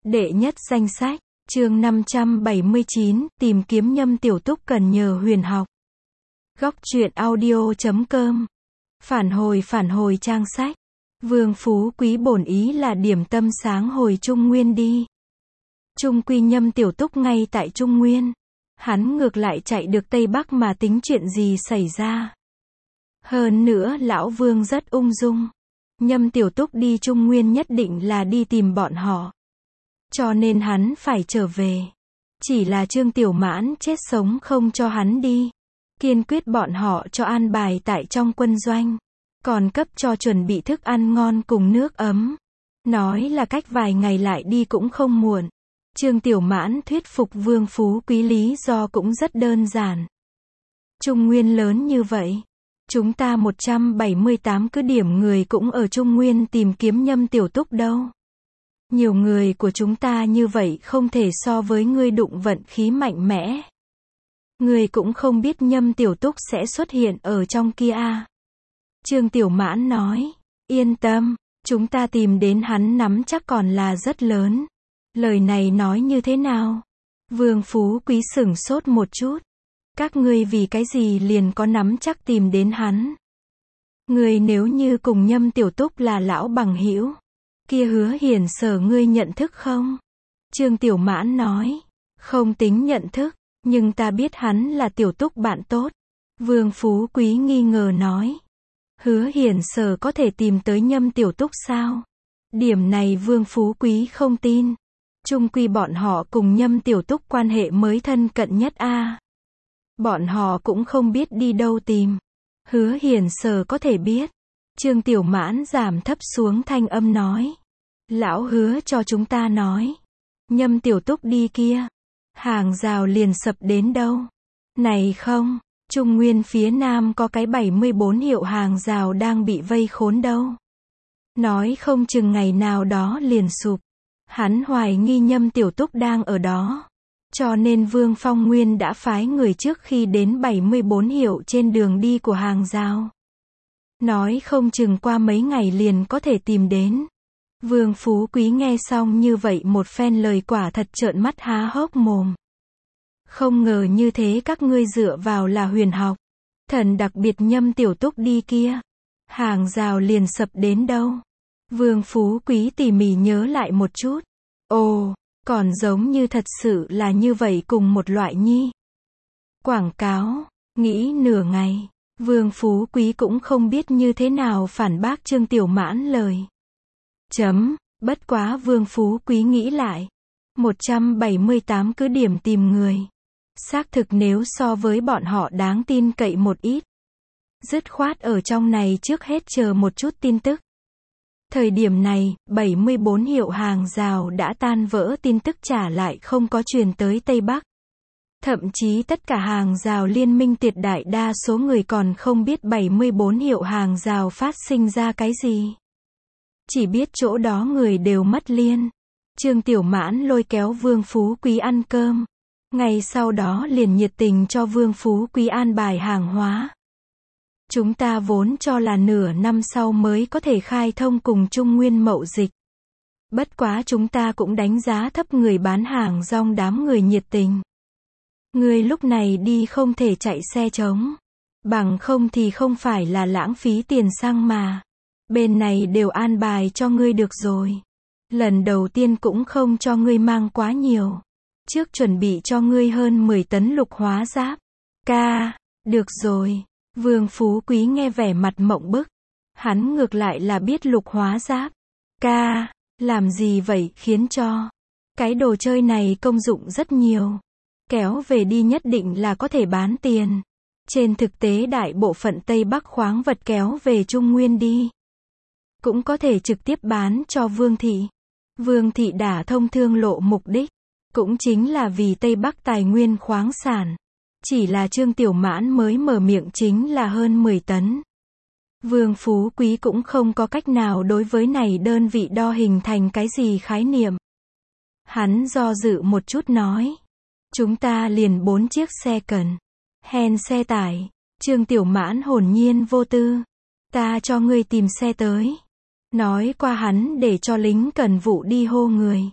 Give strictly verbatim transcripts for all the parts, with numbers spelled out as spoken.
Đệ nhất danh sách, chương năm trăm bảy mươi chín, tìm kiếm Nhâm Tiểu Túc cần nhờ huyền học. Góc truyện audio chấm com. Phản hồi phản hồi trang sách. Vương Phú Quý bổn ý là điểm tâm sáng hồi Trung Nguyên đi. Trung quy Nhâm Tiểu Túc ngay tại Trung Nguyên. Hắn ngược lại chạy được Tây Bắc mà tính chuyện gì xảy ra. Hơn nữa lão Vương rất ung dung. Nhâm Tiểu Túc đi Trung Nguyên nhất định là đi tìm bọn họ. Cho nên hắn phải trở về. Chỉ là Trương Tiểu Mãn chết sống không cho hắn đi. Kiên quyết bọn họ cho an bài tại trong quân doanh. Còn cấp cho chuẩn bị thức ăn ngon cùng nước ấm. Nói là cách vài ngày lại đi cũng không muộn. Trương Tiểu Mãn thuyết phục Vương Phú Quý lý do cũng rất đơn giản. Trung Nguyên lớn như vậy. Chúng ta một trăm bảy mươi tám cứ điểm người cũng ở Trung Nguyên tìm kiếm Nhâm Tiểu Túc đâu. Nhiều người của chúng ta như vậy không thể so với ngươi đụng vận khí mạnh mẽ. Ngươi cũng không biết Nhâm Tiểu Túc sẽ xuất hiện ở trong kia à. Trương Tiểu Mãn nói, yên tâm, chúng ta tìm đến hắn nắm chắc còn là rất lớn. Lời này nói như thế nào? Vương Phú Quý sửng sốt một chút. Các ngươi vì cái gì liền có nắm chắc tìm đến hắn? Ngươi nếu như cùng Nhâm Tiểu Túc là lão bằng hữu, kia Hứa Hiển Sở ngươi nhận thức không? Trương Tiểu Mãn nói, không tính nhận thức, nhưng ta biết hắn là Tiểu Túc bạn tốt. Vương Phú Quý nghi ngờ nói, Hứa Hiển Sở có thể tìm tới Nhâm Tiểu Túc sao? Điểm này Vương Phú Quý không tin. Chung quy bọn họ cùng Nhâm Tiểu Túc quan hệ mới thân cận nhất a. À. Bọn họ cũng không biết đi đâu tìm. Hứa Hiển Sở có thể biết. Trương Tiểu Mãn giảm thấp xuống thanh âm nói. Lão Hứa cho chúng ta nói. Nhâm Tiểu Túc đi kia. Hàng rào liền sập đến đâu. Này không, Trung Nguyên phía Nam có cái bảy mươi bốn hiệu hàng rào đang bị vây khốn đâu. Nói không chừng ngày nào đó liền sụp. Hắn hoài nghi Nhâm Tiểu Túc đang ở đó. Cho nên Vương Phong Nguyên đã phái người trước khi đến bảy mươi bốn hiệu trên đường đi của hàng rào. Nói không chừng qua mấy ngày liền có thể tìm đến. Vương Phú Quý nghe xong như vậy một phen lời quả thật trợn mắt há hốc mồm. Không ngờ như thế các ngươi dựa vào là huyền học. Thần đặc biệt Nhâm Tiểu Túc đi kia. Hàng rào liền sập đến đâu. Vương Phú Quý tỉ mỉ nhớ lại một chút. Ồ, còn giống như thật sự là như vậy cùng một loại nhi. Quảng cáo, nghĩ nửa ngày. Vương Phú Quý cũng không biết như thế nào phản bác Trương Tiểu Mãn lời. Chấm, bất quá Vương Phú Quý nghĩ lại. một trăm bảy mươi tám cứ điểm tìm người. Xác thực nếu so với bọn họ đáng tin cậy một ít. Dứt khoát ở trong này trước hết chờ một chút tin tức. Thời điểm này, bảy mươi bốn hiệu hàng rào đã tan vỡ tin tức trả lại không có truyền tới Tây Bắc. Thậm chí tất cả hàng rào liên minh tuyệt đại đa số người còn không biết bảy mươi bốn hiệu hàng rào phát sinh ra cái gì. Chỉ biết chỗ đó người đều mất liên. Trương Tiểu Mãn lôi kéo Vương Phú Quý ăn cơm. Ngay sau đó liền nhiệt tình cho Vương Phú Quý an bài hàng hóa. Chúng ta vốn cho là nửa năm sau mới có thể khai thông cùng Trung Nguyên mậu dịch. Bất quá chúng ta cũng đánh giá thấp người bán hàng rong đám người nhiệt tình. Người lúc này đi không thể chạy xe trống. Bằng không thì không phải là lãng phí tiền xăng mà. Bên này đều an bài cho ngươi được rồi. Lần đầu tiên cũng không cho ngươi mang quá nhiều. Trước chuẩn bị cho ngươi hơn mười tấn lục hóa giáp. Ca, được rồi. Vương Phú Quý nghe vẻ mặt mộng bức. Hắn ngược lại là biết lục hóa giáp. Ca, làm gì vậy khiến cho. Cái đồ chơi này công dụng rất nhiều. Kéo về đi nhất định là có thể bán tiền. Trên thực tế đại bộ phận Tây Bắc khoáng vật kéo về Trung Nguyên đi. Cũng có thể trực tiếp bán cho Vương Thị. Vương Thị đả thông thương lộ mục đích. Cũng chính là vì Tây Bắc tài nguyên khoáng sản. Chỉ là Trương Tiểu Mãn mới mở miệng chính là hơn mười tấn. Vương Phú Quý cũng không có cách nào đối với này đơn vị đo hình thành cái gì khái niệm. Hắn do dự một chút nói. Chúng ta liền bốn chiếc xe cần. Hèn xe tải. Trương Tiểu Mãn hồn nhiên vô tư. Ta cho ngươi tìm xe tới. Nói qua hắn để cho lính cần vụ đi hô người.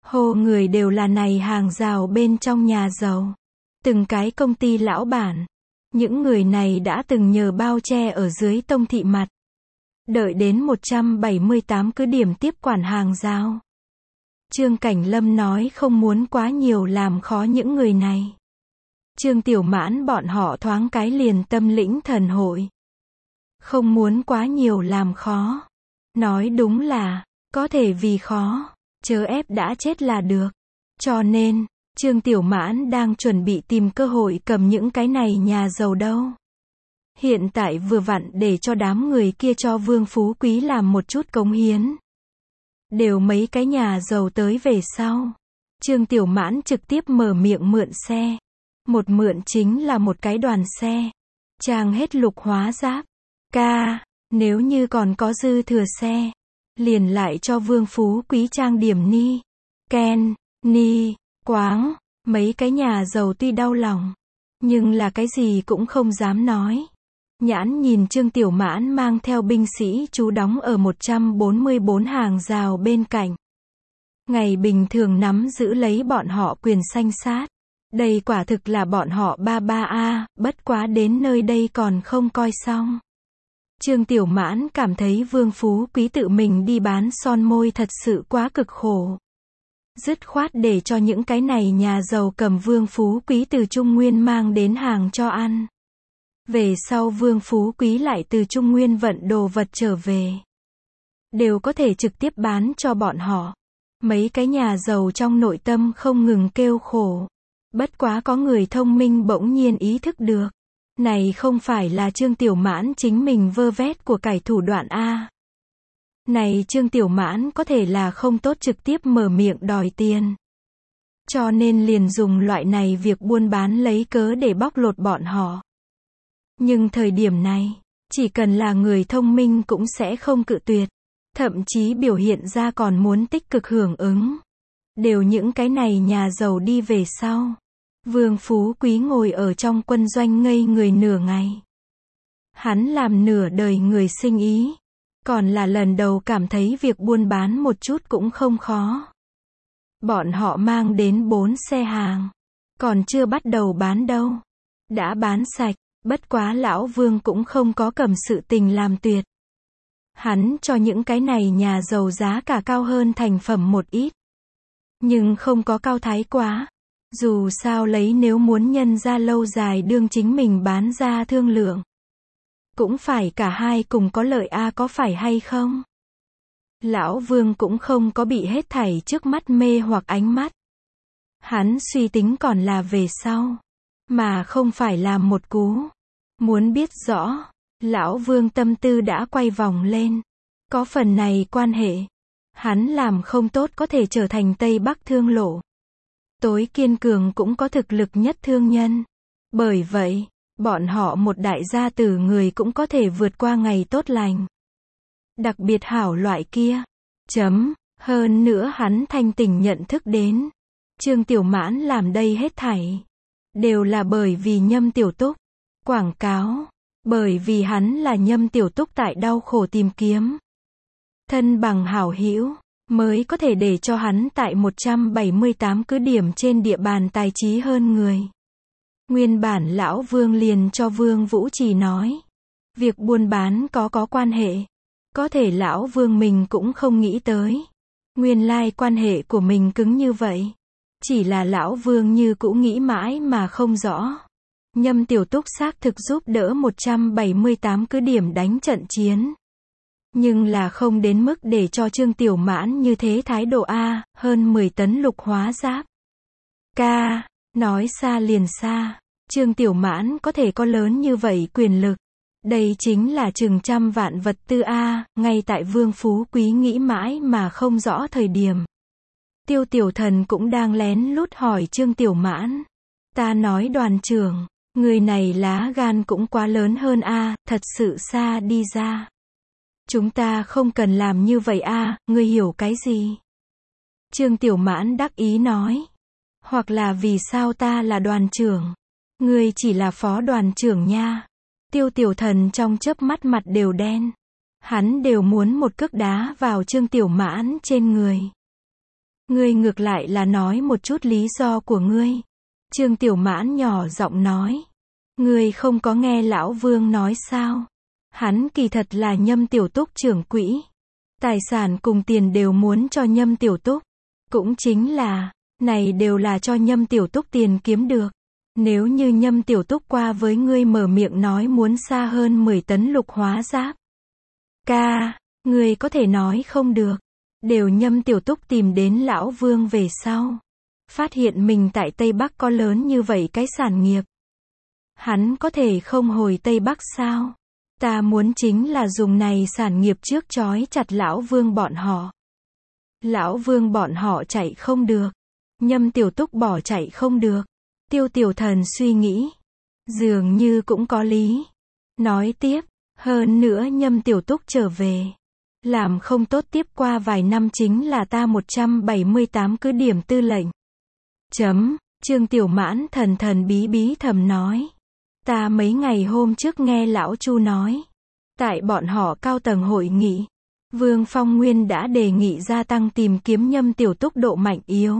Hô người đều là này hàng rào bên trong nhà giàu. Từng cái công ty lão bản. Những người này đã từng nhờ bao che ở dưới Tông thị mặt. Đợi đến một trăm bảy mươi tám cứ điểm tiếp quản hàng rào. Trương Cảnh Lâm nói không muốn quá nhiều làm khó những người này. Trương Tiểu Mãn bọn họ thoáng cái liền tâm lĩnh thần hội. Không muốn quá nhiều làm khó. Nói đúng là, có thể vì khó, chớ ép đã chết là được. Cho nên, Trương Tiểu Mãn đang chuẩn bị tìm cơ hội cầm những cái này nhà giàu đâu. Hiện tại vừa vặn để cho đám người kia cho Vương Phú Quý làm một chút cống hiến. Đều mấy cái nhà giàu tới về sau. Trương Tiểu Mãn trực tiếp mở miệng mượn xe. Một mượn chính là một cái đoàn xe. Trang hết lục hóa giáp. Ca, nếu như còn có dư thừa xe, liền lại cho Vương Phú Quý trang điểm ni. Ken, ni, quáng. Mấy cái nhà giàu tuy đau lòng, nhưng là cái gì cũng không dám nói. Nhãn nhìn Trương Tiểu Mãn mang theo binh sĩ trú đóng ở một trăm bốn mươi bốn hàng rào bên cạnh. Ngày bình thường nắm giữ lấy bọn họ quyền sanh sát. Đây quả thực là bọn họ ba ba a, bất quá đến nơi đây còn không coi xong. Trương Tiểu Mãn cảm thấy Vương Phú Quý tự mình đi bán son môi thật sự quá cực khổ. Dứt khoát để cho những cái này nhà giàu cầm Vương Phú Quý từ Trung Nguyên mang đến hàng cho ăn. Về sau Vương Phú Quý lại từ Trung Nguyên vận đồ vật trở về. Đều có thể trực tiếp bán cho bọn họ. Mấy cái nhà giàu trong nội tâm không ngừng kêu khổ. Bất quá có người thông minh bỗng nhiên ý thức được. Này không phải là Trương Tiểu Mãn chính mình vơ vét của cải thủ đoạn A. Này Trương Tiểu Mãn có thể là không tốt trực tiếp mở miệng đòi tiền. Cho nên liền dùng loại này việc buôn bán lấy cớ để bóc lột bọn họ. Nhưng thời điểm này, chỉ cần là người thông minh cũng sẽ không cự tuyệt. Thậm chí biểu hiện ra còn muốn tích cực hưởng ứng. Đều những cái này nhà giàu đi về sau. Vương Phú Quý ngồi ở trong quân doanh ngây người nửa ngày. Hắn làm nửa đời người sinh ý. Còn là lần đầu cảm thấy việc buôn bán một chút cũng không khó. Bọn họ mang đến bốn xe hàng. Còn chưa bắt đầu bán đâu. Đã bán sạch. Bất quá lão Vương cũng không có cầm sự tình làm tuyệt. Hắn cho những cái này nhà giàu giá cả cao hơn thành phẩm một ít. Nhưng không có cao thái quá. Dù sao lấy nếu muốn nhân ra lâu dài đương chính mình bán ra thương lượng. Cũng phải cả hai cùng có lợi a có phải hay không? Lão Vương cũng không có bị hết thảy trước mắt mê hoặc ánh mắt. Hắn suy tính còn là về sau. Mà không phải là một cú. Muốn biết rõ. Lão Vương tâm tư đã quay vòng lên. Có phần này quan hệ. Hắn làm không tốt có thể trở thành Tây Bắc thương lộ. Tối kiên cường cũng có thực lực nhất thương nhân. Bởi vậy, bọn họ một đại gia tử người cũng có thể vượt qua ngày tốt lành. Đặc biệt hảo loại kia. Chấm. Hơn nữa hắn thanh tỉnh nhận thức đến. Trương Tiểu Mãn làm đây hết thảy. Đều là bởi vì Nhâm Tiểu Túc. Quảng cáo. Bởi vì hắn là Nhâm Tiểu Túc tại đau khổ tìm kiếm. Thân bằng hảo hữu. Mới có thể để cho hắn tại một trăm bảy mươi tám cứ điểm trên địa bàn tài trí hơn người. Nguyên bản lão Vương liền cho Vương Vũ Trì nói. Việc buôn bán có có quan hệ. Có thể lão Vương mình cũng không nghĩ tới. Nguyên lai quan hệ của mình cứng như vậy. Chỉ là lão Vương như cũ nghĩ mãi mà không rõ. Nhâm Tiểu Túc xác thực giúp đỡ một trăm bảy mươi tám cứ điểm đánh trận chiến. Nhưng là không đến mức để cho Trương Tiểu Mãn như thế thái độ A, hơn mười tấn lục hóa giáp. Ca, nói xa liền xa, Trương Tiểu Mãn có thể có lớn như vậy quyền lực. Đây chính là chừng trăm vạn vật tư A, ngay tại Vương Phú Quý nghĩ mãi mà không rõ thời điểm. Tiêu Tiểu Thần cũng đang lén lút hỏi Trương Tiểu Mãn. Ta nói đoàn trưởng, người này lá gan cũng quá lớn hơn A, thật sự xa đi ra. Chúng ta không cần làm như vậy a, ngươi hiểu cái gì? Trương Tiểu Mãn đắc ý nói. Hoặc là vì sao ta là đoàn trưởng? Ngươi chỉ là phó đoàn trưởng nha. Tiêu Tiểu Thần trong chớp mắt mặt đều đen. Hắn đều muốn một cước đá vào Trương Tiểu Mãn trên người. Ngươi ngược lại là nói một chút lý do của ngươi. Trương Tiểu Mãn nhỏ giọng nói. Ngươi không có nghe lão Vương nói sao? Hắn kỳ thật là Nhâm Tiểu Túc trưởng quỹ. Tài sản cùng tiền đều muốn cho Nhâm Tiểu Túc. Cũng chính là, này đều là cho Nhâm Tiểu Túc tiền kiếm được. Nếu như Nhâm Tiểu Túc qua với ngươi mở miệng nói muốn xa hơn mười tấn lục hóa giáp. Ca, ngươi có thể nói không được. Đều Nhâm Tiểu Túc tìm đến lão Vương về sau. Phát hiện mình tại Tây Bắc có lớn như vậy cái sản nghiệp. Hắn có thể không hồi Tây Bắc sao? Ta muốn chính là dùng này sản nghiệp trước trói chặt lão Vương bọn họ. Lão Vương bọn họ chạy không được. Nhâm Tiểu Túc bỏ chạy không được. Tiêu Tiểu Thần suy nghĩ. Dường như cũng có lý. Nói tiếp, hơn nữa Nhâm Tiểu Túc trở về. Làm không tốt tiếp qua vài năm chính là ta một trăm bảy mươi tám cứ điểm tư lệnh. Chấm, Trương Tiểu Mãn thần thần bí bí thầm nói. Ta mấy ngày hôm trước nghe lão Chu nói. Tại bọn họ cao tầng hội nghị. Vương Phong Nguyên đã đề nghị gia tăng tìm kiếm Nhâm Tiểu Túc độ mạnh yếu.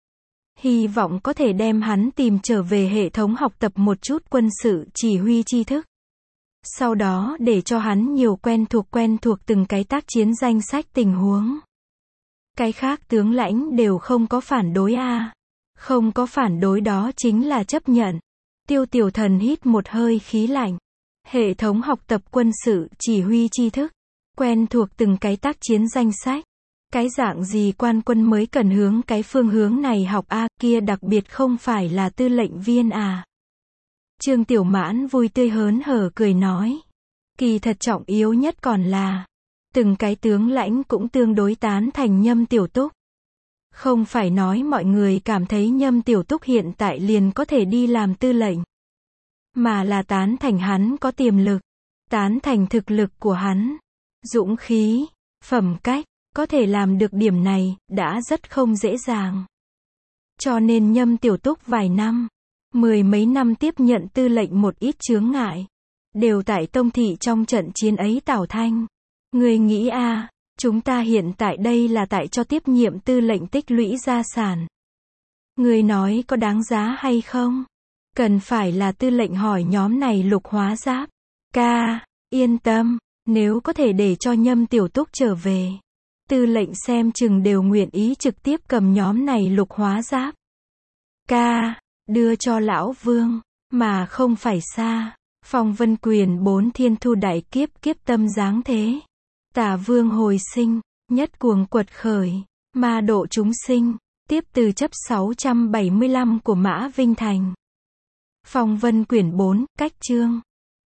Hy vọng có thể đem hắn tìm trở về hệ thống học tập một chút quân sự chỉ huy tri thức. Sau đó để cho hắn nhiều quen thuộc quen thuộc từng cái tác chiến danh sách tình huống. Cái khác tướng lãnh đều không có phản đối a. À. Không có phản đối đó chính là chấp nhận. Tiêu Tiểu Thần hít một hơi khí lạnh. Hệ thống học tập quân sự chỉ huy tri thức. Quen thuộc từng cái tác chiến danh sách. Cái dạng gì quan quân mới cần hướng cái phương hướng này học a, à, kia đặc biệt không phải là tư lệnh viên à. Trương Tiểu Mãn vui tươi hớn hở cười nói. Kỳ thật trọng yếu nhất còn là, từng cái tướng lãnh cũng tương đối tán thành Nhâm Tiểu Túc. Không phải nói mọi người cảm thấy Nhâm Tiểu Túc hiện tại liền có thể đi làm tư lệnh. Mà là tán thành hắn có tiềm lực. Tán thành thực lực của hắn. Dũng khí, phẩm cách, có thể làm được điểm này, đã rất không dễ dàng. Cho nên Nhâm Tiểu Túc vài năm, mười mấy năm tiếp nhận tư lệnh một ít chướng ngại. Đều tại Tông Thị trong trận chiến ấy tảo thanh. Người nghĩ a, à, chúng ta hiện tại đây là tại cho tiếp nhiệm tư lệnh tích lũy gia sản. Người nói có đáng giá hay không? Cần phải là tư lệnh hỏi nhóm này lục hóa giáp. Ca, yên tâm, nếu có thể để cho Nhâm Tiểu Túc trở về. Tư lệnh xem chừng đều nguyện ý trực tiếp cầm nhóm này lục hóa giáp. Ca, đưa cho lão Vương, mà không phải xa. Phong Vân Quyền bốn thiên thu đại kiếp kiếp tâm dáng thế. Tả Vương hồi sinh, nhất cuồng quật khởi, ma độ chúng sinh, tiếp từ chấp sáu trăm bảy mươi lăm của Mã Vinh Thành. Phong Vân Quyển bốn, cách chương.